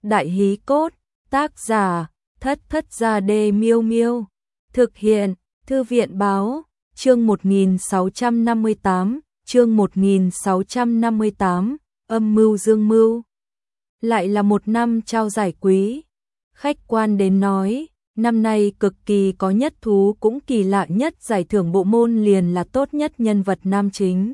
Đại hí cốt, tác giả, Thất Thất Gia Đê Miêu Miêu. Thực hiện, Thư viện báo, chương 1658, chương 1658, âm mưu dương mưu. Lại là một năm trao giải quý. Khách quan đến nói, năm nay cực kỳ có nhất thú cũng kỳ lạ nhất, giải thưởng bộ môn liền là tốt nhất nhân vật nam chính.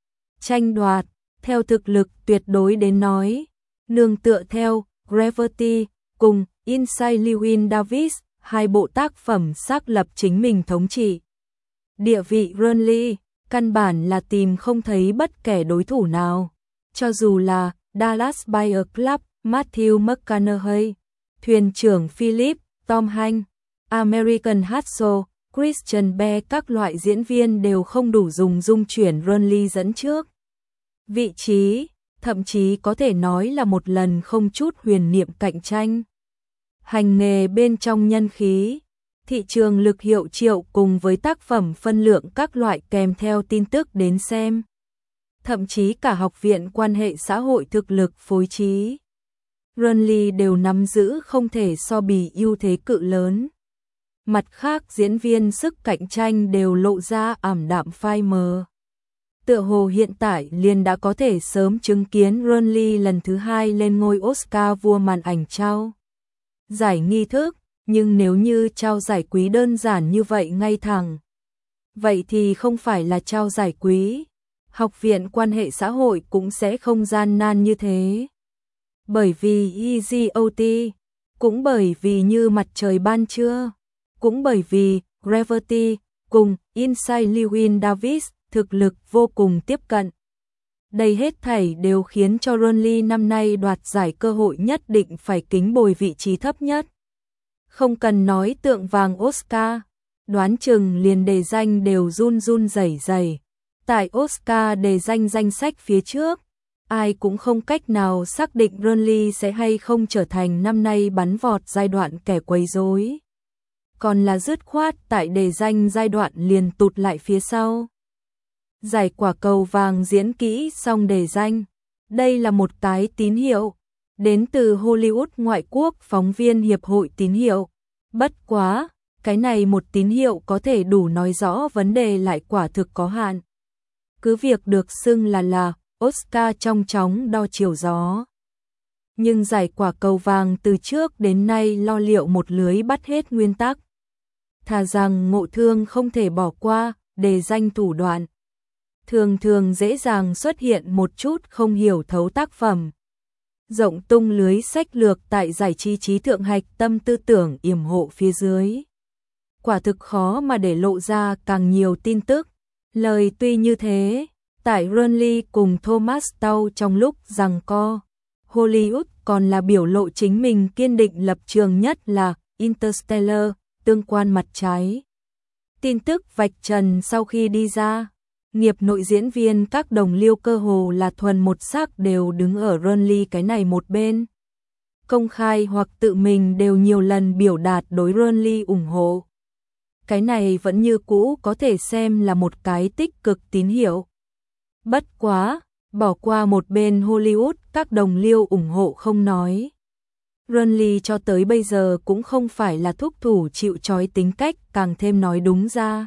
Tranh đoạt, theo thực lực tuyệt đối đến nói, nương tựa theo Gravity cùng Inside Llewyn Davis, hai bộ tác phẩm xác lập chính mình thống trị. Địa vị Burnley, căn bản là tìm không thấy bất kể đối thủ nào. Cho dù là Dallas Buyers Club, Matthew McConaughey, thuyền trưởng Philip, Tom Hanks, American Hustle, Christian Bale, các loại diễn viên đều không đủ dùng dung chuyển Burnley dẫn trước vị trí, thậm chí có thể nói là một lần không chút huyền niệm cạnh tranh. Hành nghề bên trong nhân khí, thị trường lực hiệu triệu cùng với tác phẩm phân lượng các loại kèm theo tin tức đến xem. Thậm chí cả học viện quan hệ xã hội thực lực phối trí. Burnley đều nắm giữ không thể so bì ưu thế cự lớn. Mặt khác diễn viên sức cạnh tranh đều lộ ra ảm đạm phai mờ. Tựa hồ hiện tại liền đã có thể sớm chứng kiến Burnley lần thứ 2 lên ngôi Oscar vua màn ảnh trao giải nghi thức, nhưng nếu như trao giải quý đơn giản như vậy ngay thẳng, vậy thì không phải là trao giải quý. Học viện quan hệ xã hội cũng sẽ không gian nan như thế. Bởi vì EGOT, cũng bởi vì Như Mặt Trời Ban Trưa, cũng bởi vì Gravity cùng Inside Llewyn Davis thực lực vô cùng tiếp cận. Đây hết thảy đều khiến cho Burnley năm nay đoạt giải cơ hội nhất định phải kính bồi vị trí thấp nhất. Không cần nói tượng vàng Oscar, đoán chừng liền đề danh đều run run rẩy rẩy. Tại Oscar đề danh danh sách phía trước, ai cũng không cách nào xác định Burnley sẽ hay không trở thành năm nay bắn vọt giai đoạn kẻ quấy rối. Còn là dứt khoát tại đề danh giai đoạn liền tụt lại phía sau. Giải quả cầu vàng diễn kỹ xong đề danh. Đây là một cái tín hiệu. Đến từ Hollywood ngoại quốc phóng viên hiệp hội tín hiệu. Bất quá, cái này một tín hiệu có thể đủ nói rõ vấn đề lại quả thực có hạn. Cứ việc được xưng là Oscar trong chóng đo chiều gió. Nhưng giải quả cầu vàng từ trước đến nay lo liệu một lưới bắt hết nguyên tắc. Thà rằng ngộ thương không thể bỏ qua, đề danh thủ đoạn. Thường thường dễ dàng xuất hiện một chút không hiểu thấu tác phẩm. Rộng tung lưới sách lược tại giải trí trí thượng hạch tâm tư tưởng yểm hộ phía dưới. Quả thực khó mà để lộ ra càng nhiều tin tức. Lời tuy như thế, tại Burnley cùng Thomas Tau trong lúc giằng co, Hollywood còn là biểu lộ chính mình kiên định lập trường nhất là Interstellar, tương quan mặt trái. Tin tức vạch trần sau khi đi ra, nghiệp nội diễn viên các đồng liêu cơ hồ là thuần một sắc đều đứng ở Burnley cái này một bên. Công khai hoặc tự mình đều nhiều lần biểu đạt đối Burnley ủng hộ. Cái này vẫn như cũ có thể xem là một cái tích cực tín hiệu. Bất quá, bỏ qua một bên Hollywood các đồng liêu ủng hộ không nói. Burnley cho tới bây giờ cũng không phải là thúc thủ chịu trói tính cách, càng thêm nói đúng ra.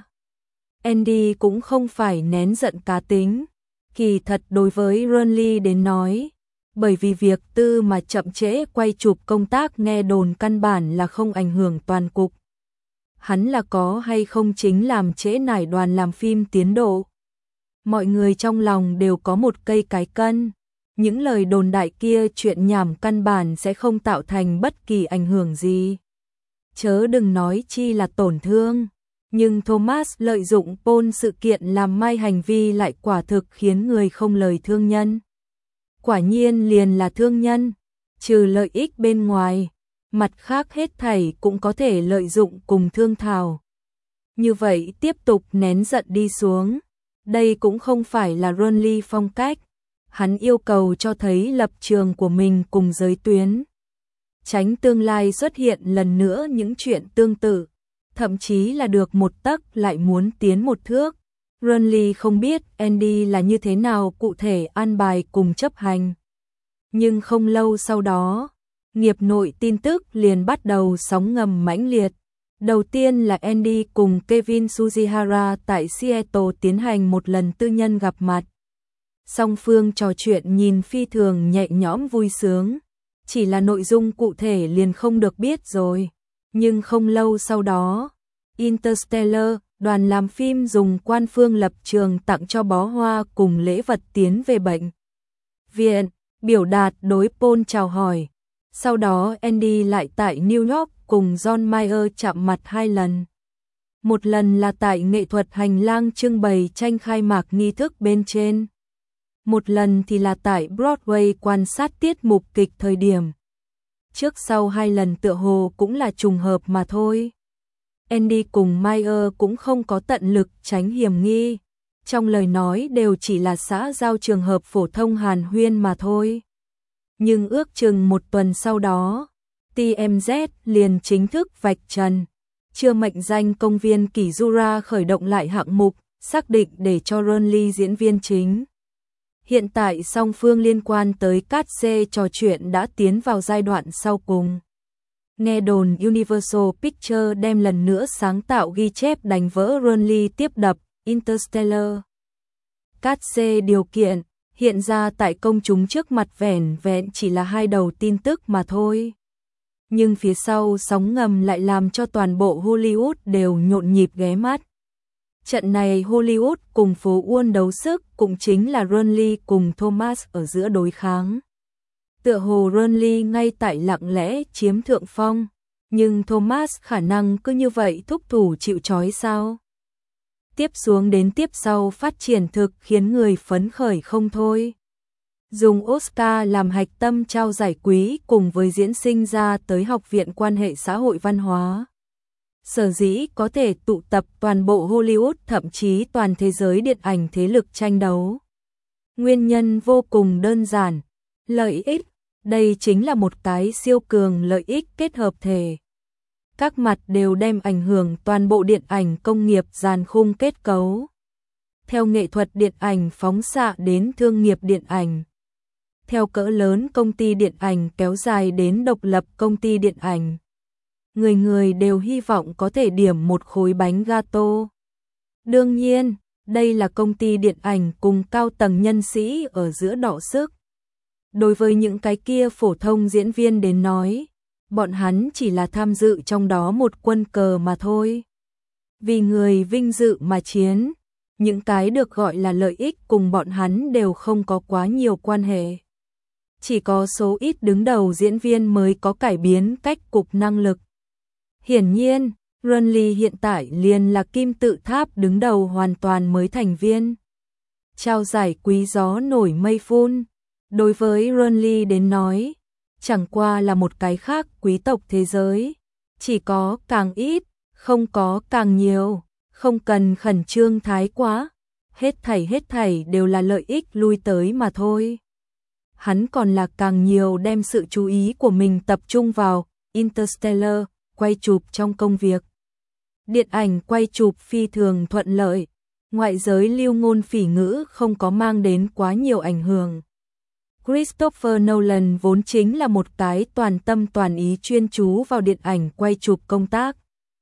Andy cũng không phải nén giận cá tính. Kỳ thật đối với Burnley đến nói, bởi vì việc tư mà chậm trễ quay chụp công tác nghe đồn căn bản là không ảnh hưởng toàn cục. Hắn là có hay không chính làm trễ nải đoàn làm phim tiến độ. Mọi người trong lòng đều có một cây cái cân. Những lời đồn đại kia chuyện nhảm căn bản sẽ không tạo thành bất kỳ ảnh hưởng gì. Chớ đừng nói chi là tổn thương. Nhưng Thomas lợi dụng Paul sự kiện làm mai hành vi lại quả thực khiến người không lời thương nhân. Quả nhiên liền là thương nhân, trừ lợi ích bên ngoài, mặt khác hết thảy cũng có thể lợi dụng cùng thương thảo. Như vậy tiếp tục nén giận đi xuống, đây cũng không phải là Burnley phong cách. Hắn yêu cầu cho thấy lập trường của mình cùng giới tuyến. Tránh tương lai xuất hiện lần nữa những chuyện tương tự. Thậm chí là được một tấc lại muốn tiến một thước. Burnley không biết Andy là như thế nào cụ thể an bài cùng chấp hành. Nhưng không lâu sau đó, Nghiệp nội tin tức liền bắt đầu sóng ngầm mãnh liệt. Đầu tiên là Andy cùng Kevin Sugihara tại Seattle tiến hành một lần tư nhân gặp mặt. Song phương trò chuyện nhìn phi thường nhẹ nhõm vui sướng. Chỉ là nội dung cụ thể liền không được biết rồi. Nhưng không lâu sau đó, Interstellar, đoàn làm phim dùng quan phương lập trường tặng cho bó hoa cùng lễ vật tiến về bệnh viện, biểu đạt đối Paul chào hỏi. Sau đó Andy lại tại New York cùng John Mayer chạm mặt 2 lần. Một lần là tại nghệ thuật hành lang trưng bày tranh khai mạc nghi thức bên trên. Một lần thì là tại Broadway quan sát tiết mục kịch thời điểm. Trước sau 2 lần tựa hồ cũng là trùng hợp mà thôi. Andy cùng Mayer cũng không có tận lực tránh hiểm nghi. Trong lời nói đều chỉ là xã giao trường hợp phổ thông hàn huyên mà thôi. Nhưng ước chừng một tuần sau đó, TMZ liền chính thức vạch trần. Chưa mệnh danh công viên Kizura khởi động lại hạng mục, xác định để cho Ron Lee diễn viên chính. Hiện tại song phương liên quan tới cát xê trò chuyện đã tiến vào giai đoạn sau cùng. Nghe đồn Universal Pictures đem lần nữa sáng tạo ghi chép đánh vỡ Ron Lee tiếp đập Interstellar. Cát xê điều kiện hiện ra tại công chúng trước mặt vẻn vẹn chỉ là 2 đầu tin tức mà thôi. Nhưng phía sau sóng ngầm lại làm cho toàn bộ Hollywood đều nhộn nhịp ghé mắt. Trận này Hollywood cùng phố Wall đấu sức cũng chính là Ron Lee cùng Thomas ở giữa đối kháng. Tựa hồ Ron Lee ngay tại lặng lẽ chiếm thượng phong, nhưng Thomas khả năng cứ như vậy thúc thủ chịu trói sao? Tiếp xuống đến tiếp sau phát triển thực khiến người phấn khởi không thôi. Dùng Oscar làm hạch tâm trao giải quý cùng với diễn sinh ra tới Học viện Quan hệ Xã hội Văn hóa. Sở dĩ có thể tụ tập toàn bộ Hollywood thậm chí toàn thế giới điện ảnh thế lực tranh đấu. Nguyên nhân vô cùng đơn giản, lợi ích, đây chính là một cái siêu cường lợi ích kết hợp thể. Các mặt đều đem ảnh hưởng toàn bộ điện ảnh công nghiệp dàn khung kết cấu. Theo nghệ thuật điện ảnh phóng xạ đến thương nghiệp điện ảnh. Theo cỡ lớn công ty điện ảnh kéo dài đến độc lập công ty điện ảnh. Người người đều hy vọng có thể điểm một khối bánh gato. Đương nhiên, đây là công ty điện ảnh cùng cao tầng nhân sĩ ở giữa đọ sức. Đối với những cái kia phổ thông diễn viên đến nói, bọn hắn chỉ là tham dự trong đó một quân cờ mà thôi. Vì người vinh dự mà chiến, những cái được gọi là lợi ích cùng bọn hắn đều không có quá nhiều quan hệ. Chỉ có số ít đứng đầu diễn viên mới có cải biến cách cục năng lực. Hiển nhiên, Ron Lee hiện tại liền là kim tự tháp đứng đầu hoàn toàn mới thành viên. Trao giải quý gió nổi mây phun. Đối với Ron Lee đến nói, chẳng qua là một cái khác quý tộc thế giới. Chỉ có càng ít, không có càng nhiều, không cần khẩn trương thái quá. Hết thảy đều là lợi ích lui tới mà thôi. Hắn còn là càng nhiều đem sự chú ý của mình tập trung vào Interstellar, quay chụp trong công việc. Điện ảnh quay chụp phi thường thuận lợi, ngoại giới lưu ngôn phỉ ngữ không có mang đến quá nhiều ảnh hưởng. Christopher Nolan vốn chính là một cái toàn tâm toàn ý chuyên chú vào điện ảnh quay chụp công tác.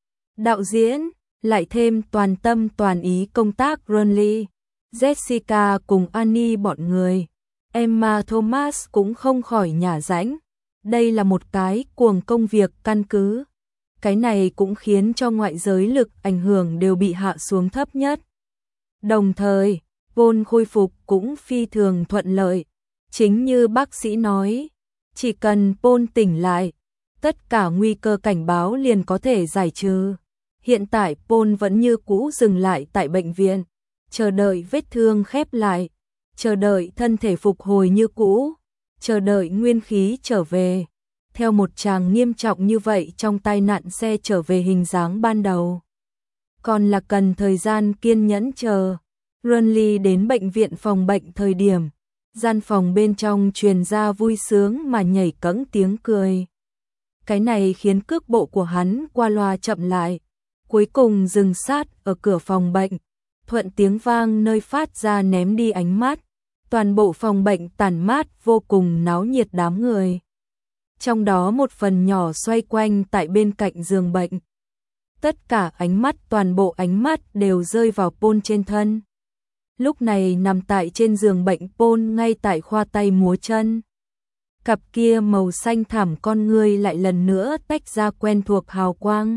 Đạo diễn, lại thêm toàn tâm toàn ý công tác Ron Lee, Jessica cùng Annie bọn người. Emma Thomas cũng không khỏi nhả rãnh. Đây là một cái cuồng công việc căn cứ. Cái này cũng khiến cho ngoại giới lực ảnh hưởng đều bị hạ xuống thấp nhất. Đồng thời, Paul khôi phục cũng phi thường thuận lợi. Chính như bác sĩ nói, chỉ cần Paul tỉnh lại, tất cả nguy cơ cảnh báo liền có thể giải trừ. Hiện tại Paul vẫn như cũ dừng lại tại bệnh viện, chờ đợi vết thương khép lại, chờ đợi thân thể phục hồi như cũ, chờ đợi nguyên khí trở về. Theo một chàng nghiêm trọng như vậy trong tai nạn xe trở về hình dáng ban đầu. Còn là cần thời gian kiên nhẫn chờ. Ron Lee đến bệnh viện phòng bệnh thời điểm, gian phòng bên trong truyền ra vui sướng mà nhảy cẫng tiếng cười. Cái này khiến cước bộ của hắn qua loa chậm lại, cuối cùng dừng sát ở cửa phòng bệnh, thuận tiếng vang nơi phát ra ném đi ánh mắt. Toàn bộ phòng bệnh tản mát vô cùng náo nhiệt đám người. trong đó một phần nhỏ xoay quanh tại bên cạnh giường bệnh. Tất cả ánh mắt, toàn bộ ánh mắt đều rơi vào Paul trên thân. Lúc này nằm tại trên giường bệnh Paul ngay tại khoa tay múa chân. Cặp kia màu xanh thẳm con ngươi lại lần nữa tách ra quen thuộc hào quang.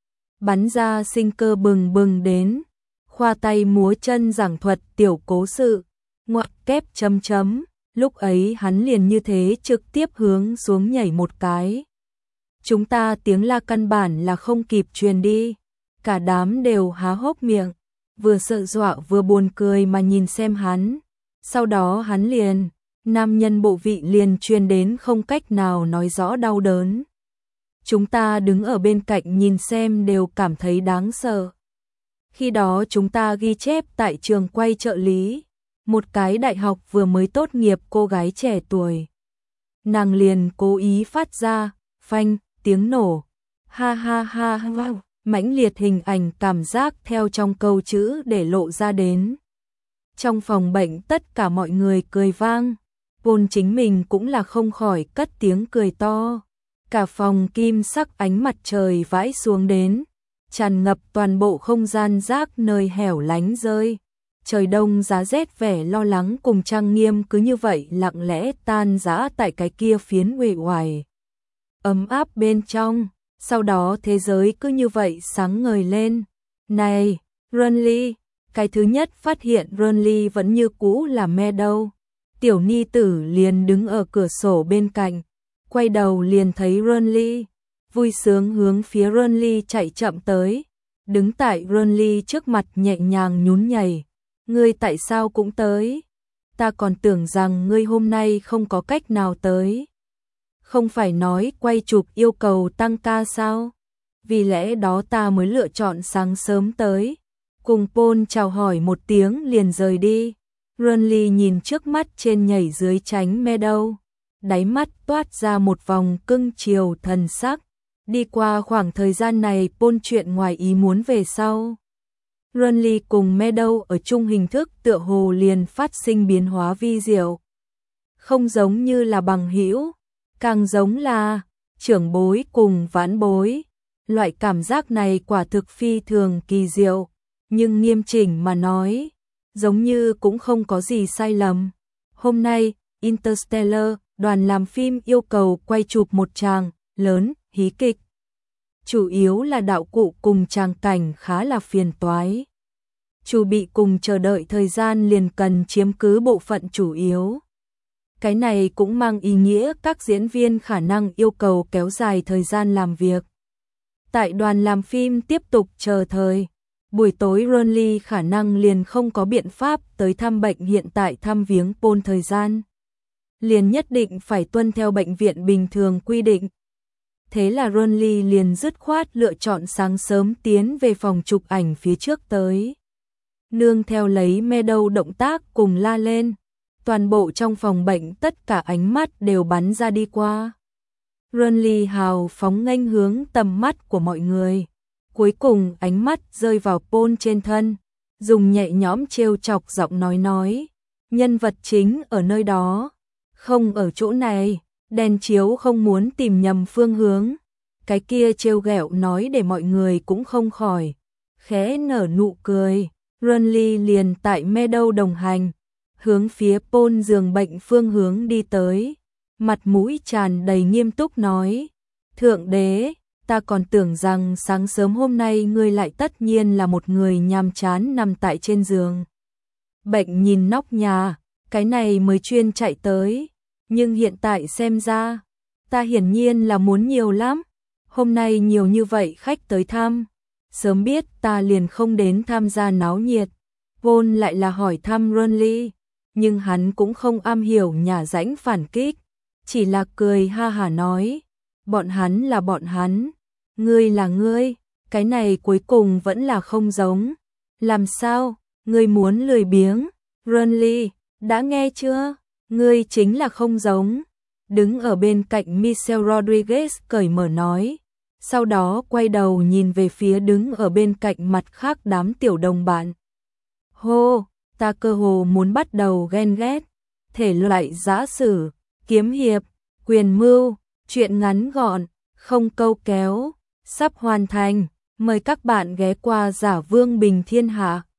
Bắn ra sinh cơ bừng bừng đến. Khoa tay múa chân giảng thuật tiểu cố sự. Ngoặc kép chấm chấm. Lúc ấy hắn liền như thế trực tiếp hướng xuống nhảy một cái. Chúng ta tiếng la căn bản là không kịp truyền đi. Cả đám đều há hốc miệng. Vừa sợ dọa vừa buồn cười mà nhìn xem hắn. Sau đó hắn liền, nam nhân bộ vị liền truyền đến không cách nào nói rõ đau đớn. Chúng ta đứng ở bên cạnh nhìn xem đều cảm thấy đáng sợ. Khi đó chúng ta ghi chép tại trường quay trợ lý, một cái đại học vừa mới tốt nghiệp cô gái trẻ tuổi. Nàng liền cố ý phát ra, phanh, tiếng nổ. Ha ha ha ha, mãnh liệt hình ảnh cảm giác theo trong câu chữ để lộ ra đến. Trong phòng bệnh tất cả mọi người cười vang, Paul chính mình cũng là không khỏi cất tiếng cười to. Cả phòng kim sắc ánh mặt trời vãi xuống đến, tràn ngập toàn bộ không gian rác nơi hẻo lánh rơi. Trời đông giá rét vẻ lo lắng cùng trang nghiêm cứ như vậy lặng lẽ tan rã tại cái kia phiến uể oải ấm áp bên trong. Sau đó thế giới cứ như vậy sáng ngời lên. Này, Runley, cái thứ nhất phát hiện Runley vẫn như cũ là Meadow. Tiểu ni tử liền đứng ở cửa sổ bên cạnh, quay đầu liền thấy Runley, vui sướng hướng phía Runley chạy chậm tới, đứng tại Runley trước mặt nhẹ nhàng nhún nhảy. Ngươi tại sao cũng tới? Ta còn tưởng rằng ngươi hôm nay không có cách nào tới. Không phải nói quay chụp yêu cầu tăng ca sao? Vì lẽ đó ta mới lựa chọn sáng sớm tới. Cùng Paul chào hỏi một tiếng liền rời đi. Runley nhìn trước mắt trên nhảy dưới tránh Meadow, đáy mắt toát ra một vòng cưng chiều thần sắc. Đi qua khoảng thời gian này Paul chuyện ngoài ý muốn về sau. Runley cùng Meadow ở chung hình thức tựa hồ liền phát sinh biến hóa vi diệu. Không giống như là bằng hữu, càng giống là trưởng bối cùng vãn bối. Loại cảm giác này quả thực phi thường kỳ diệu, nhưng nghiêm chỉnh mà nói, giống như cũng không có gì sai lầm. Hôm nay, Interstellar, đoàn làm phim yêu cầu quay chụp một tràng lớn, hí kịch. Chủ yếu là đạo cụ cùng tràng cảnh khá là phiền toái. Chủ bị cùng chờ đợi thời gian liền cần chiếm cứ bộ phận chủ yếu. Cái này cũng mang ý nghĩa các diễn viên khả năng yêu cầu kéo dài thời gian làm việc. Tại đoàn làm phim tiếp tục chờ thời. Buổi tối Runley khả năng liền không có biện pháp tới thăm bệnh hiện tại thăm viếng Paul thời gian. Liền nhất định phải tuân theo bệnh viện bình thường quy định. Thế là Runley liền dứt khoát lựa chọn sáng sớm tiến về phòng chụp ảnh phía trước tới. Nương theo lấy Meadow động tác cùng la lên. Toàn bộ trong phòng bệnh tất cả ánh mắt đều bắn ra đi qua. Runley hào phóng nghênh hướng tầm mắt của mọi người. Cuối cùng ánh mắt rơi vào Paul trên thân. Dùng nhẹ nhõm trêu chọc giọng nói. Nhân vật chính ở nơi đó. Không ở chỗ này. Đèn chiếu không muốn tìm nhầm phương hướng. Cái kia trêu ghẹo nói để mọi người cũng không khỏi khẽ nở nụ cười. Runley liền tại Meadow đồng hành, hướng phía Paul giường bệnh phương hướng đi tới, mặt mũi tràn đầy nghiêm túc nói: "Thượng đế, ta còn tưởng rằng sáng sớm hôm nay ngươi lại tất nhiên là một người nhàm chán nằm tại trên giường bệnh nhìn nóc nhà, cái này mới chuyên chạy tới, nhưng hiện tại xem ra, ta hiển nhiên là muốn nhiều lắm, hôm nay nhiều như vậy khách tới thăm, sớm biết ta liền không đến tham gia náo nhiệt." Paul lại là hỏi thăm Runley, nhưng hắn cũng không am hiểu nhả rãnh phản kích, chỉ là cười ha hả nói: "Bọn hắn là bọn hắn, ngươi là ngươi, cái này cuối cùng vẫn là không giống. Làm sao, ngươi muốn lười biếng? Runley, đã nghe chưa? Ngươi chính là không giống." Đứng ở bên cạnh Michelle Rodriguez cởi mở nói, sau đó quay đầu nhìn về phía đứng ở bên cạnh mặt khác đám tiểu đồng bạn. "Hô, ta cơ hồ muốn bắt đầu ghen ghét, thể loại giã sử, kiếm hiệp, quyền mưu, Chuyện ngắn gọn, không câu kéo, sắp hoàn thành. Mời các bạn ghé qua Giả Vương Bình Thiên Hạ.